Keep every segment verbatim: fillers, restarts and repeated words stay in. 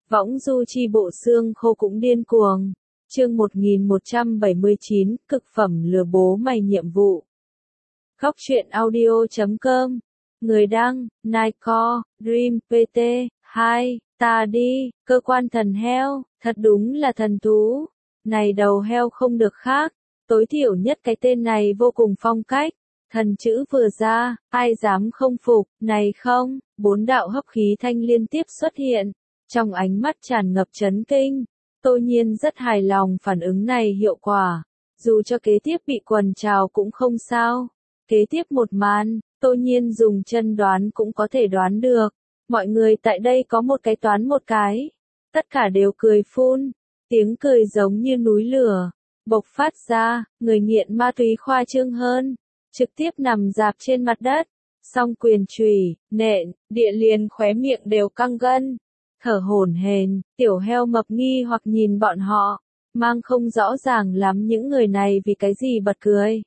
Võng du chi bộ xương khô cũng điên cuồng. Chương một nghìn một trăm bảy mươi chín, cực phẩm lừa bố mày nhiệm vụ. Góc truyện audio chấm com. Người đăng, Nightcore, Dream, pê tê, hai, ta đi, cơ quan thần heo, thật đúng là thần thú. Này đầu heo không được khác, tối thiểu nhất cái tên này vô cùng phong cách. Thần chữ vừa ra, ai dám không phục, này không, bốn đạo hấp khí thanh liên tiếp xuất hiện. Trong ánh mắt tràn ngập chấn kinh, Tô Nhiên rất hài lòng phản ứng này hiệu quả. Dù cho kế tiếp bị quần trào cũng không sao. Kế tiếp một màn, Tô Nhiên dùng chân đoán cũng có thể đoán được. Mọi người tại đây có một cái toán một cái. Tất cả đều cười phun. Tiếng cười giống như núi lửa. Bộc phát ra, người nghiện ma túy khoa trương hơn. Trực tiếp nằm dạp trên mặt đất. Song quyền chùy, nện, địa liền khóe miệng đều căng gân. Thở hổn hển, tiểu heo mập nghi hoặc nhìn bọn họ, mang không rõ ràng lắm những người này vì cái gì bật cười.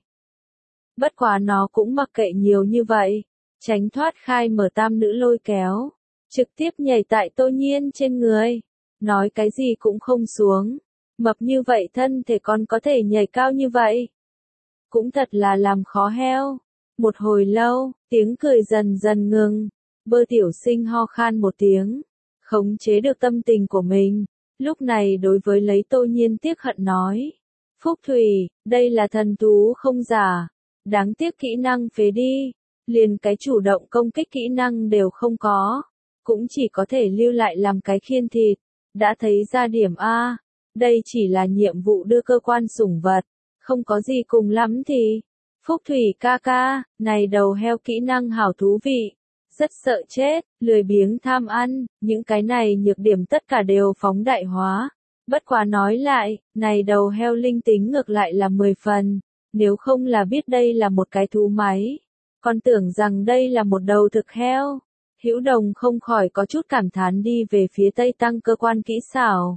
Bất quá nó cũng mặc kệ nhiều như vậy, tránh thoát khai mở tam nữ lôi kéo, trực tiếp nhảy tại Tô Nhiên trên người, nói cái gì cũng không xuống, mập như vậy thân thể còn có thể nhảy cao như vậy. Cũng thật là làm khó heo. Một hồi lâu, tiếng cười dần dần ngừng, Bơ tiểu sinh ho khan một tiếng. Khống chế được tâm tình của mình, lúc này đối với lấy Tô Nhiên tiếc hận nói. Phúc Thủy, đây là thần thú không giả, đáng tiếc kỹ năng phế đi, liền cái chủ động công kích kỹ năng đều không có, cũng chỉ có thể lưu lại làm cái khiên thịt, đã thấy ra điểm A, đây chỉ là nhiệm vụ đưa cơ quan sủng vật, không có gì cùng lắm thì. Phúc Thủy ca ca, này đầu heo kỹ năng hảo thú vị. Rất sợ chết, lười biếng tham ăn, những cái này nhược điểm tất cả đều phóng đại hóa. Bất quá nói lại, này đầu heo linh tính ngược lại là mười phần, nếu không là biết đây là một cái thú máy, còn tưởng rằng đây là một đầu thực heo. Hữu Đồng không khỏi có chút cảm thán đi về phía Tây tăng cơ quan kỹ xảo.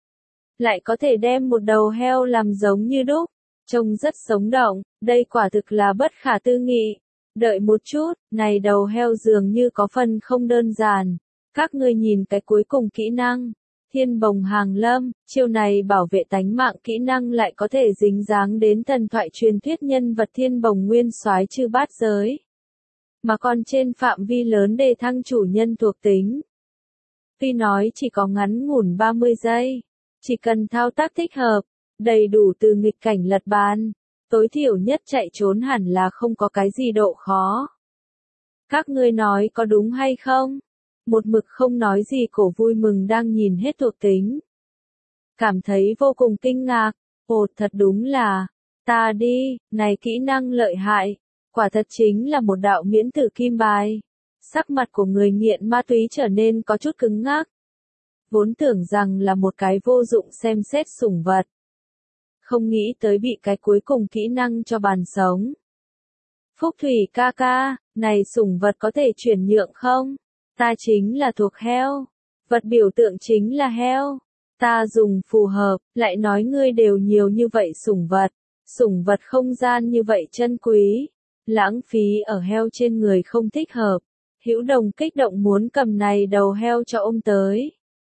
Lại có thể đem một đầu heo làm giống như đúc, trông rất sống động, đây quả thực là bất khả tư nghị. Đợi một chút, này đầu heo dường như có phần không đơn giản. Các ngươi nhìn cái cuối cùng kỹ năng. Thiên bồng hàng lâm, chiêu này bảo vệ tánh mạng kỹ năng lại có thể dính dáng đến thần thoại truyền thuyết nhân vật thiên bồng nguyên soái chư bát giới. Mà còn trên phạm vi lớn đề thăng chủ nhân thuộc tính. Tuy nói chỉ có ngắn ngủn ba mươi giây, chỉ cần thao tác thích hợp, đầy đủ từ nghịch cảnh lật bàn. Tối thiểu nhất chạy trốn hẳn là không có cái gì độ khó. Các ngươi nói có đúng hay không? Một mực không nói gì cổ vui mừng đang nhìn hết thuộc tính. Cảm thấy vô cùng kinh ngạc. Ồ thật đúng là, ta đi, này kỹ năng lợi hại. Quả thật chính là một đạo miễn tử kim bài. Sắc mặt của người nghiện ma túy trở nên có chút cứng ngắc. Vốn tưởng rằng là một cái vô dụng xem xét sủng vật. Không nghĩ tới bị cái cuối cùng kỹ năng cho bàn sống. Phúc Thủy ca ca, này sủng vật có thể chuyển nhượng không? Ta chính là thuộc heo. Vật biểu tượng chính là heo. Ta dùng phù hợp, lại nói ngươi đều nhiều như vậy sủng vật. Sủng vật không gian như vậy chân quý. Lãng phí ở heo trên người không thích hợp. Hữu Đồng kích động muốn cầm này đầu heo cho ôm tới.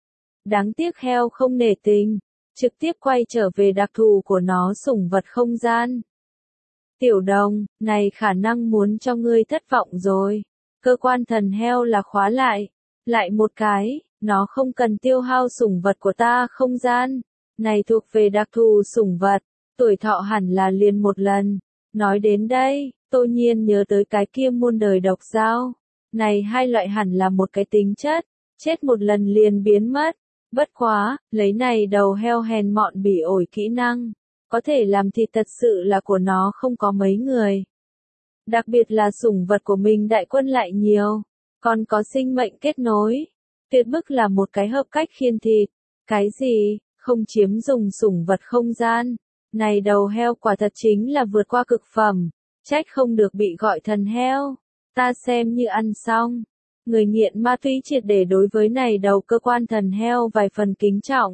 Đáng tiếc heo không nể tình. Trực tiếp quay trở về đặc thù của nó sủng vật không gian. Tiểu Đồng, này khả năng muốn cho ngươi thất vọng rồi. Cơ quan thần heo là khóa lại. Lại một cái, nó không cần tiêu hao sủng vật của ta không gian. Này thuộc về đặc thù sủng vật, tuổi thọ hẳn là liền một lần. Nói đến đây, Tô Nhiên nhớ tới cái kia muôn đời độc dao. Này hai loại hẳn là một cái tính chất, chết một lần liền biến mất. Bất quá, lấy này đầu heo hèn mọn bỉ ổi kỹ năng, có thể làm thịt thật sự là của nó không có mấy người. Đặc biệt là sủng vật của mình đại quân lại nhiều, còn có sinh mệnh kết nối. Tuyệt bức là một cái hợp cách khiên thịt. Cái gì, không chiếm dùng sủng vật không gian. Này đầu heo quả thật chính là vượt qua cực phẩm, trách không được bị gọi thần heo. Ta xem như ăn xong. Người nghiện ma túy triệt để đối với này đầu cơ quan thần heo vài phần kính trọng.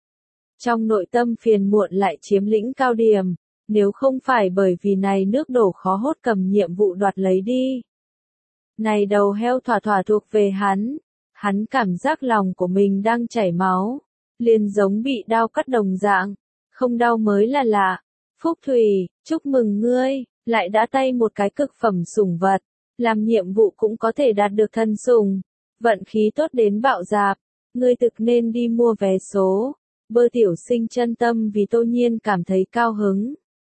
Trong nội tâm phiền muộn lại chiếm lĩnh cao điểm, nếu không phải bởi vì này nước đổ khó hốt cầm nhiệm vụ đoạt lấy đi. Này đầu heo thỏa thỏa thuộc về hắn, Hắn cảm giác lòng của mình đang chảy máu, liền giống bị đau cắt đồng dạng, không đau mới là lạ. Phúc Thủy, chúc mừng ngươi, lại đã tay một cái cực phẩm sủng vật, làm nhiệm vụ cũng có thể đạt được thần sủng, vận khí tốt đến bạo dạp, ngươi thực nên đi mua vé số. Bơ Tiểu Sinh chân tâm vì Tô Nhiên cảm thấy cao hứng.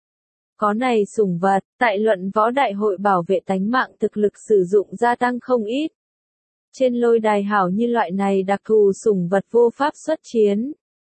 Có này sủng vật, tại luận võ đại hội bảo vệ tánh mạng thực lực sử dụng gia tăng không ít. Trên lôi đài hảo như loại này đặc thù sủng vật vô pháp xuất chiến.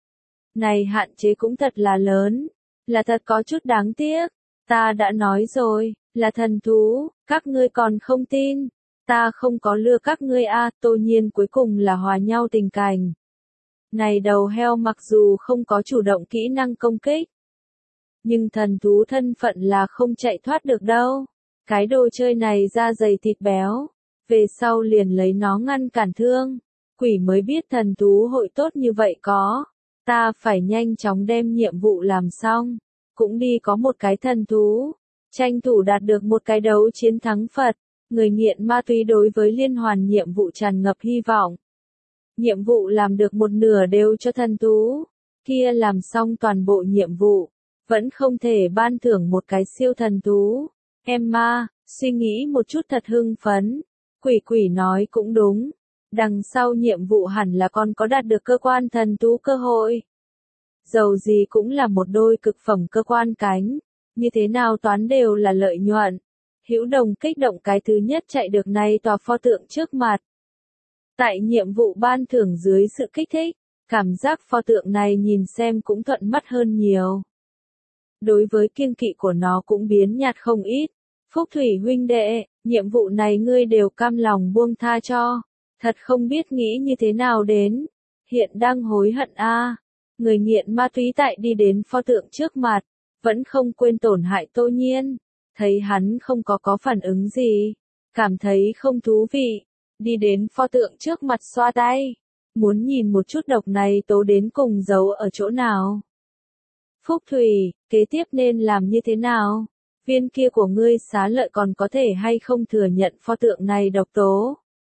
Này hạn chế cũng thật là lớn, là thật có chút đáng tiếc. Ta đã nói rồi, là thần thú, các ngươi còn không tin. Ta không có lừa các ngươi a. Tô Nhiên cuối cùng là hòa nhau tình cảnh. Này đầu heo mặc dù không có chủ động kỹ năng công kích, nhưng thần thú thân phận là không chạy thoát được đâu. Cái đồ chơi này da dày thịt béo, về sau liền lấy nó ngăn cản thương. Quỷ mới biết thần thú hội tốt như vậy có. Ta phải nhanh chóng đem nhiệm vụ làm xong, cũng đi có một cái thần thú, tranh thủ đạt được một cái đấu chiến thắng Phật. Người nghiện ma túy đối với liên hoàn nhiệm vụ tràn ngập hy vọng. Nhiệm vụ làm được một nửa đều cho thần thú, kia làm xong toàn bộ nhiệm vụ, vẫn không thể ban thưởng một cái siêu thần thú. Emma, suy nghĩ một chút thật hưng phấn. Quỷ quỷ nói cũng đúng, đằng sau nhiệm vụ hẳn là còn có đạt được cơ quan thần thú cơ hội. Dầu gì cũng là một đôi cực phẩm cơ quan cánh, như thế nào toán đều là lợi nhuận. Hữu Đồng kích động cái thứ nhất chạy được này tòa pho tượng trước mặt. Tại nhiệm vụ ban thưởng dưới sự kích thích, cảm giác pho tượng này nhìn xem cũng thuận mắt hơn nhiều. Đối với kiêng kỵ của nó cũng biến nhạt không ít. Phúc Thủy huynh đệ, nhiệm vụ này ngươi đều cam lòng buông tha cho. Thật không biết nghĩ như thế nào đến. Hiện đang hối hận a. Người nghiện ma túy tại đi đến pho tượng trước mặt, vẫn không quên tổn hại Tô Nhiên. Thấy hắn không có có phản ứng gì, cảm thấy không thú vị, đi đến pho tượng trước mặt xoa tay, muốn nhìn một chút độc này tố đến cùng giấu ở chỗ nào. Phúc Thủy, kế tiếp nên làm như thế nào? Viên kia của ngươi xá lợi còn có thể hay không thừa nhận pho tượng này độc tố?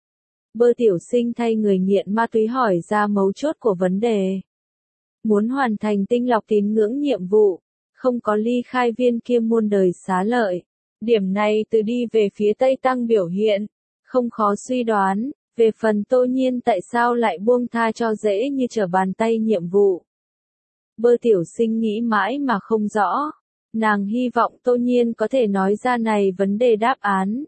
Bơ Tiểu Sinh thay người nghiện ma túy hỏi ra mấu chốt của vấn đề. Muốn hoàn thành tinh lọc tín ngưỡng nhiệm vụ, không có ly khai viên kia muôn đời xá lợi. Điểm này từ đi về phía Tây Tăng biểu hiện, không khó suy đoán, về phần Tô Nhiên tại sao lại buông tha cho dễ như trở bàn tay nhiệm vụ. Bơ Tiểu Sinh nghĩ mãi mà không rõ, nàng hy vọng Tô Nhiên có thể nói ra này vấn đề đáp án.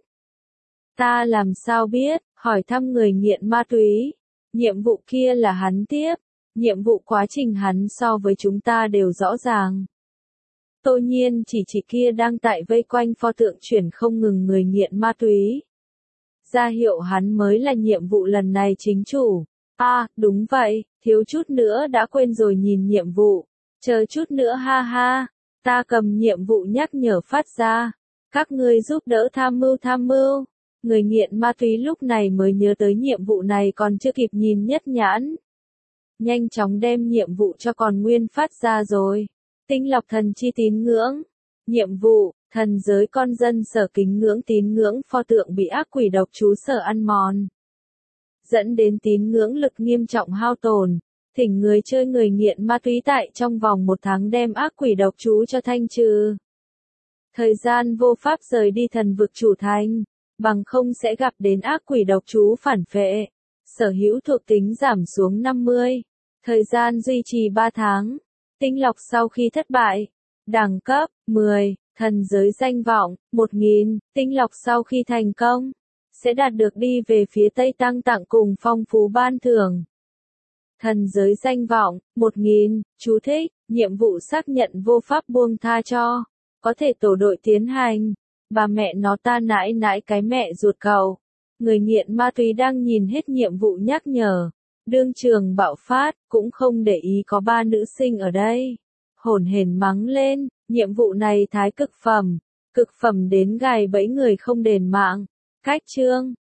Ta làm sao biết, hỏi thăm người nghiện ma túy, nhiệm vụ kia là hắn tiếp, nhiệm vụ quá trình hắn so với chúng ta đều rõ ràng. Tô Nhiên chỉ chỉ kia đang tại vây quanh pho tượng chuyển không ngừng người nghiện ma túy. Ra hiệu hắn mới là nhiệm vụ lần này chính chủ. À, đúng vậy, thiếu chút nữa đã quên rồi nhìn nhiệm vụ. Chờ chút nữa ha ha, ta cầm nhiệm vụ nhắc nhở phát ra. Các ngươi giúp đỡ tham mưu tham mưu. Người nghiện ma túy lúc này mới nhớ tới nhiệm vụ này còn chưa kịp nhìn nhất nhãn. Nhanh chóng đem nhiệm vụ cho còn nguyên phát ra rồi. Tinh lọc thần chi tín ngưỡng. Nhiệm vụ, thần giới con dân sở kính ngưỡng tín ngưỡng pho tượng bị ác quỷ độc chú sở ăn mòn. Dẫn đến tín ngưỡng lực nghiêm trọng hao tổn. Thỉnh người chơi người nghiện ma túy tại trong vòng một tháng đem ác quỷ độc chú cho thanh trừ. Thời gian vô pháp rời đi thần vực chủ thành, bằng không sẽ gặp đến ác quỷ độc chú phản phệ. Sở hữu thuộc tính giảm xuống năm mươi. Thời gian duy trì ba tháng. Tinh lọc sau khi thất bại. Đẳng cấp, mười, thần giới danh vọng, một nghìn, tinh lọc sau khi thành công, sẽ đạt được đi về phía Tây Tăng tặng cùng phong phú ban thưởng. Thần giới danh vọng, một nghìn, chú thích, nhiệm vụ xác nhận vô pháp buông tha cho, có thể tổ đội tiến hành, bà mẹ nó ta nãi nãi cái mẹ ruột cậu. Người nghiện ma túy đang nhìn hết nhiệm vụ nhắc nhở. Đương trường bạo phát, cũng không để ý có ba nữ sinh ở đây. Hổn hển mắng lên, nhiệm vụ này thái cực phẩm, cực phẩm đến gài bẫy người không đền mạng. Cách chương